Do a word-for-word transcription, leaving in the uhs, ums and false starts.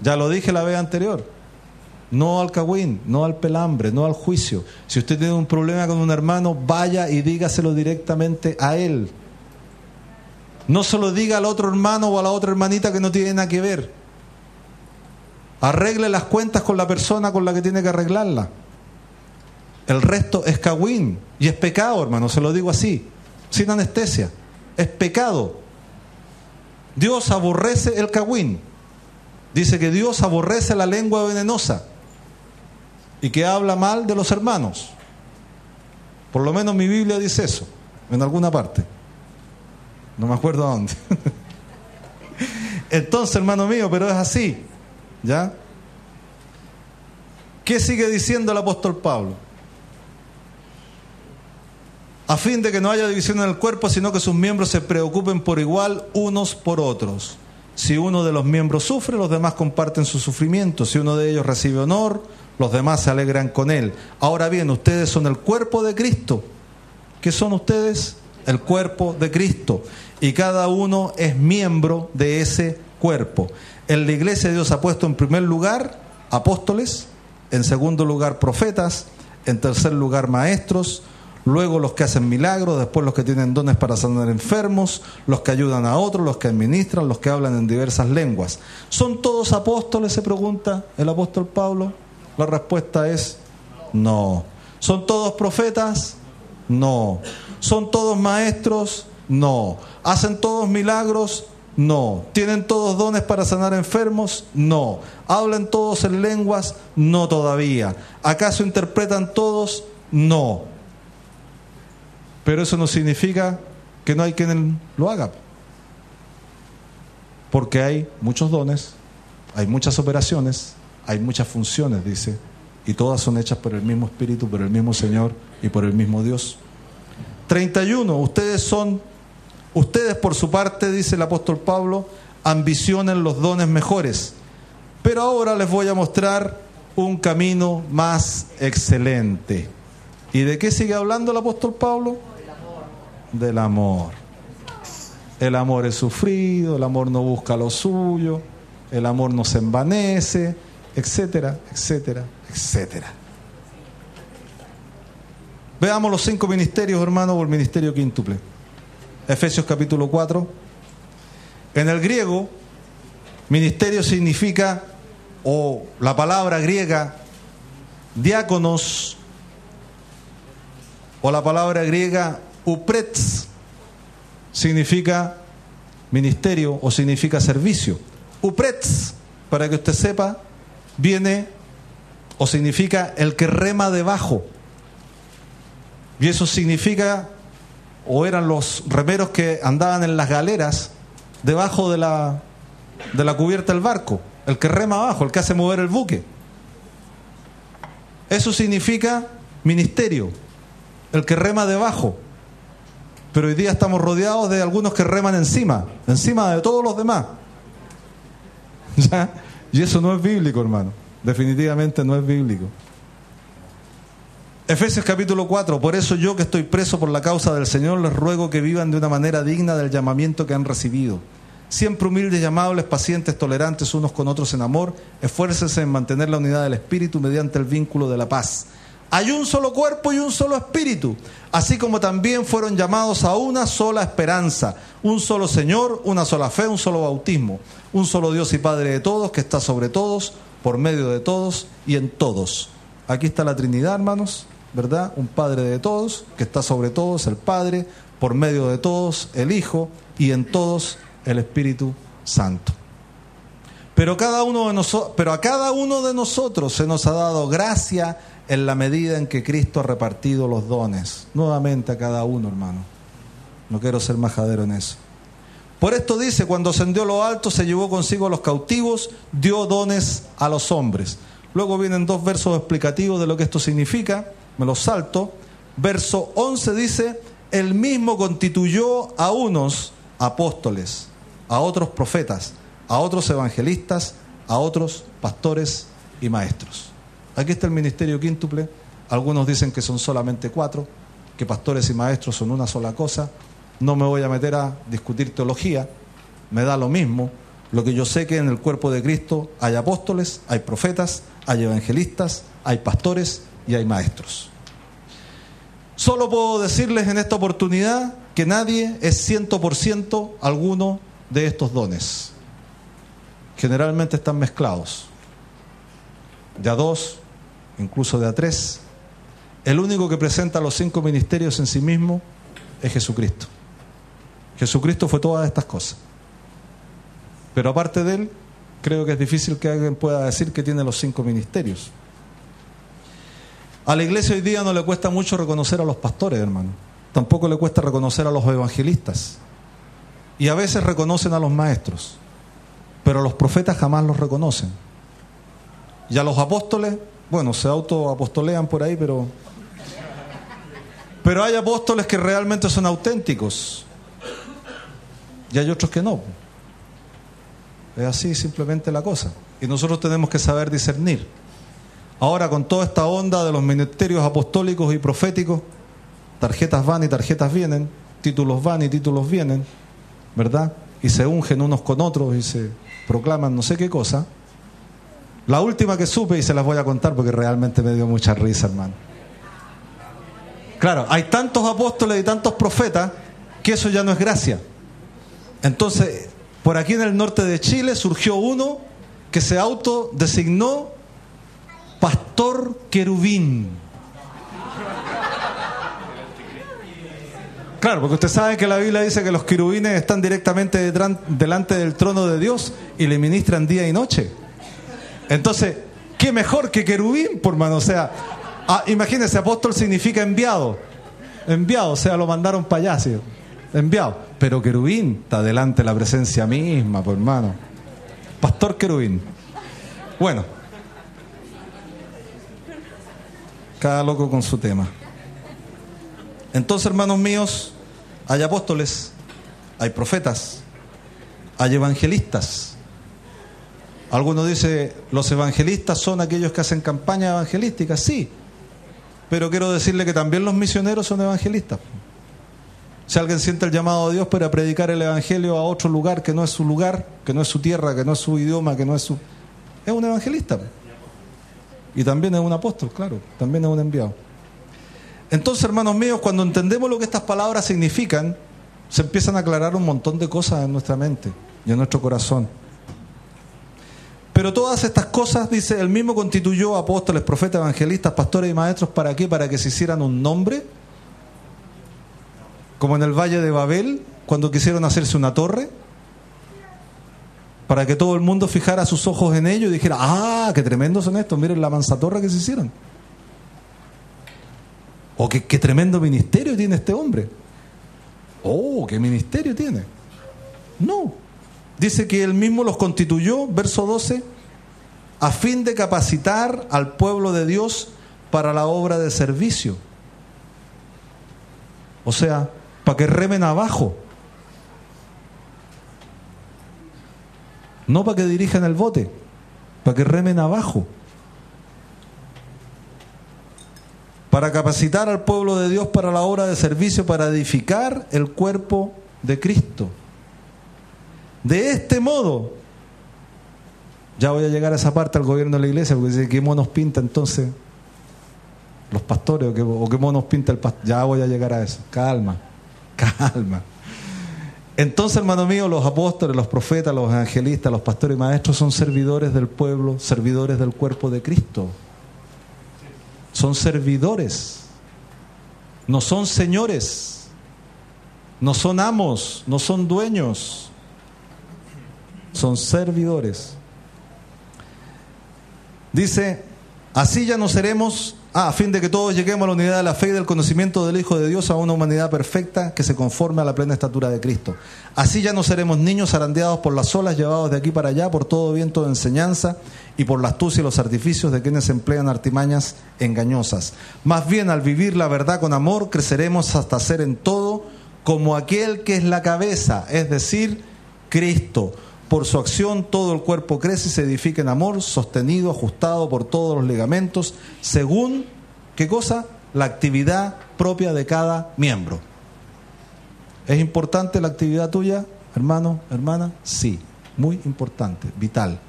Ya lo dije la vez anterior. No al cagüín, no al pelambre, no al juicio. Si usted tiene un problema con un hermano, vaya y dígaselo directamente a él. No se lo diga al otro hermano o a la otra hermanita que no tiene nada que ver. Arregle las cuentas con la persona con la que tiene que arreglarla. El resto es cagüín y es pecado, hermano, se lo digo así, sin anestesia. Es pecado. Dios aborrece el cagüín. Dice que Dios aborrece la lengua venenosa y que habla mal de los hermanos. Por lo menos mi Biblia dice eso, en alguna parte. No me acuerdo a dónde. Entonces, hermano mío, pero es así, ¿ya? ¿Qué sigue diciendo el apóstol Pablo? A fin de que no haya división en el cuerpo, sino que sus miembros se preocupen por igual unos por otros. Si uno de los miembros sufre, los demás comparten su sufrimiento. Si uno de ellos recibe honor, los demás se alegran con él. Ahora bien, ustedes son el cuerpo de Cristo. ¿Qué son ustedes? El cuerpo de Cristo. Y cada uno es miembro de ese cuerpo. En la iglesia Dios ha puesto en primer lugar apóstoles, en segundo lugar profetas, en tercer lugar maestros, luego los que hacen milagros, después los que tienen dones para sanar enfermos, los que ayudan a otros, los que administran, los que hablan en diversas lenguas. ¿Son todos apóstoles?, se pregunta el apóstol Pablo. La respuesta es no. ¿Son todos profetas? No. ¿Son todos maestros? No. ¿Hacen todos milagros? No. ¿Tienen todos dones para sanar enfermos? No. ¿Hablan todos en lenguas? No todavía. ¿Acaso interpretan todos? No. Pero eso no significa que no hay quien lo haga. Porque hay muchos dones, hay muchas operaciones, hay muchas funciones, dice, y todas son hechas por el mismo Espíritu, por el mismo Señor y por el mismo Dios. treinta y uno. Ustedes son, ustedes por su parte, dice el apóstol Pablo, ambicionen los dones mejores. Pero ahora les voy a mostrar un camino más excelente. ¿Y de qué sigue hablando el apóstol Pablo? Del amor. El amor es sufrido, el amor no busca lo suyo, el amor no se envanece, etcétera, etcétera, etcétera. Veamos los cinco ministerios, hermanos, o el ministerio quíntuple. Efesios capítulo cuatro. En el griego, ministerio significa, o la palabra griega, diáconos, o la palabra griega uprets, significa ministerio o significa servicio. Uprets, para que usted sepa, viene o significa el que rema debajo. Y eso significa, o eran los remeros que andaban en las galeras debajo de la, de la cubierta del barco, el que rema abajo, el que hace mover el buque. Eso significa ministerio, el que rema debajo. Pero hoy día estamos rodeados de algunos que reman encima, encima de todos los demás. ¿Ya? Y eso no es bíblico, hermano. Definitivamente no es bíblico. Efesios capítulo cuatro. Por eso yo, que estoy preso por la causa del Señor, les ruego que vivan de una manera digna del llamamiento que han recibido. Siempre humildes y amables, pacientes, tolerantes unos con otros en amor. Esfuércense en mantener la unidad del Espíritu mediante el vínculo de la paz. Hay un solo cuerpo y un solo espíritu, así como también fueron llamados a una sola esperanza, un solo Señor, una sola fe, un solo bautismo, un solo Dios y Padre de todos, que está sobre todos, por medio de todos y en todos. Aquí está la Trinidad, hermanos, ¿verdad? Un Padre de todos, que está sobre todos, el Padre, por medio de todos, el Hijo, y en todos, el Espíritu Santo. Pero, cada uno de nosotros, pero a cada uno de nosotros se nos ha dado gracia en la medida en que Cristo ha repartido los dones. Nuevamente a cada uno, hermano. No quiero ser majadero en eso. Por esto dice, cuando ascendió a lo alto, se llevó consigo a los cautivos, dio dones a los hombres. Luego vienen dos versos explicativos de lo que esto significa. Me los salto. Verso once dice, él mismo constituyó a unos apóstoles, a otros profetas, a otros evangelistas, a otros pastores y maestros. Aquí está el ministerio quíntuple. Algunos dicen que son solamente cuatro, que pastores y maestros son una sola cosa. No me voy a meter a discutir teología, me da lo mismo. Lo que yo sé que en el cuerpo de Cristo hay apóstoles, hay profetas, hay evangelistas, hay pastores y hay maestros. Solo puedo decirles en esta oportunidad que nadie es ciento por ciento alguno de estos dones. Generalmente están mezclados. De a dos, incluso de a tres. El único que presenta los cinco ministerios en sí mismo es Jesucristo. Jesucristo fue todas estas cosas. Pero aparte de él, creo que es difícil que alguien pueda decir que tiene los cinco ministerios. A la iglesia hoy día no le cuesta mucho reconocer a los pastores, hermano. Tampoco le cuesta reconocer a los evangelistas. Y a veces reconocen a los maestros. Pero a los profetas jamás los reconocen. Y a los apóstoles, bueno, se autoapostolean por ahí, pero... Pero hay apóstoles que realmente son auténticos. Y hay otros que no. Es así simplemente la cosa. Y nosotros tenemos que saber discernir. Ahora, con toda esta onda de los ministerios apostólicos y proféticos, tarjetas van y tarjetas vienen, títulos van y títulos vienen, ¿verdad? Y se ungen unos con otros y se proclaman no sé qué cosa. La última que supe, y se las voy a contar porque realmente me dio mucha risa, hermano. Claro, hay tantos apóstoles y tantos profetas que eso ya no es gracia. Entonces, por aquí en el norte de Chile surgió uno que se autodesignó Pastor Querubín. Claro, porque usted sabe que la Biblia dice que los querubines están directamente detrás, delante del trono de Dios y le ministran día y noche. Entonces, ¿qué mejor que querubín, por mano? O sea, ah, imagínense, apóstol significa enviado. Enviado, o sea, lo mandaron para allá, ¿sí? Enviado. Pero querubín está delante de la presencia misma, por hermano. Pastor Querubín. Bueno. Cada loco con su tema. Entonces, hermanos míos, hay apóstoles, hay profetas, hay evangelistas. Algunos dicen, los evangelistas son aquellos que hacen campañas evangelísticas. Sí, pero quiero decirle que también los misioneros son evangelistas. Si alguien siente el llamado de Dios para predicar el evangelio a otro lugar que no es su lugar, que no es su tierra, que no es su idioma, que no es su... es un evangelista. Y también es un apóstol, claro, también es un enviado. Entonces, hermanos míos, cuando entendemos lo que estas palabras significan, se empiezan a aclarar un montón de cosas en nuestra mente y en nuestro corazón. Pero todas estas cosas, dice, él mismo constituyó apóstoles, profetas, evangelistas, pastores y maestros. ¿Para qué? Para que se hicieran un nombre, como en el Valle de Babel, cuando quisieron hacerse una torre, para que todo el mundo fijara sus ojos en ellos y dijera, ah, qué tremendos son estos, miren la mansa torre que se hicieron. O qué, qué tremendo ministerio tiene este hombre. Oh, qué ministerio tiene. No. Dice que él mismo los constituyó, verso doce, a fin de capacitar al pueblo de Dios para la obra de servicio. O sea, para que remen abajo. No para que dirijan el bote, para que remen abajo. Para capacitar al pueblo de Dios para la obra de servicio, para edificar el cuerpo de Cristo. De este modo, ya voy a llegar a esa parte al gobierno de la iglesia, porque dice, ¿qué monos pinta entonces los pastores? ¿O qué, o qué monos pinta el pastor? Ya voy a llegar a eso. Calma, calma. Entonces, hermano mío, los apóstoles, los profetas, los evangelistas, los pastores y maestros son servidores del pueblo, servidores del cuerpo de Cristo. Son servidores. No son señores. No son amos. No son dueños. Son servidores. Dice, así ya no seremos... Ah, a fin de que todos lleguemos a la unidad de la fe y del conocimiento del Hijo de Dios, a una humanidad perfecta que se conforme a la plena estatura de Cristo. Así ya no seremos niños zarandeados por las olas, llevados de aquí para allá por todo viento de enseñanza y por la astucia y los artificios de quienes emplean artimañas engañosas. Más bien, al vivir la verdad con amor, creceremos hasta ser en todo como aquel que es la cabeza, es decir, Cristo. Por su acción todo el cuerpo crece y se edifica en amor, sostenido, ajustado por todos los ligamentos, según, ¿qué cosa? La actividad propia de cada miembro. ¿Es importante la actividad tuya, hermano, hermana? Sí. muy importante, vital.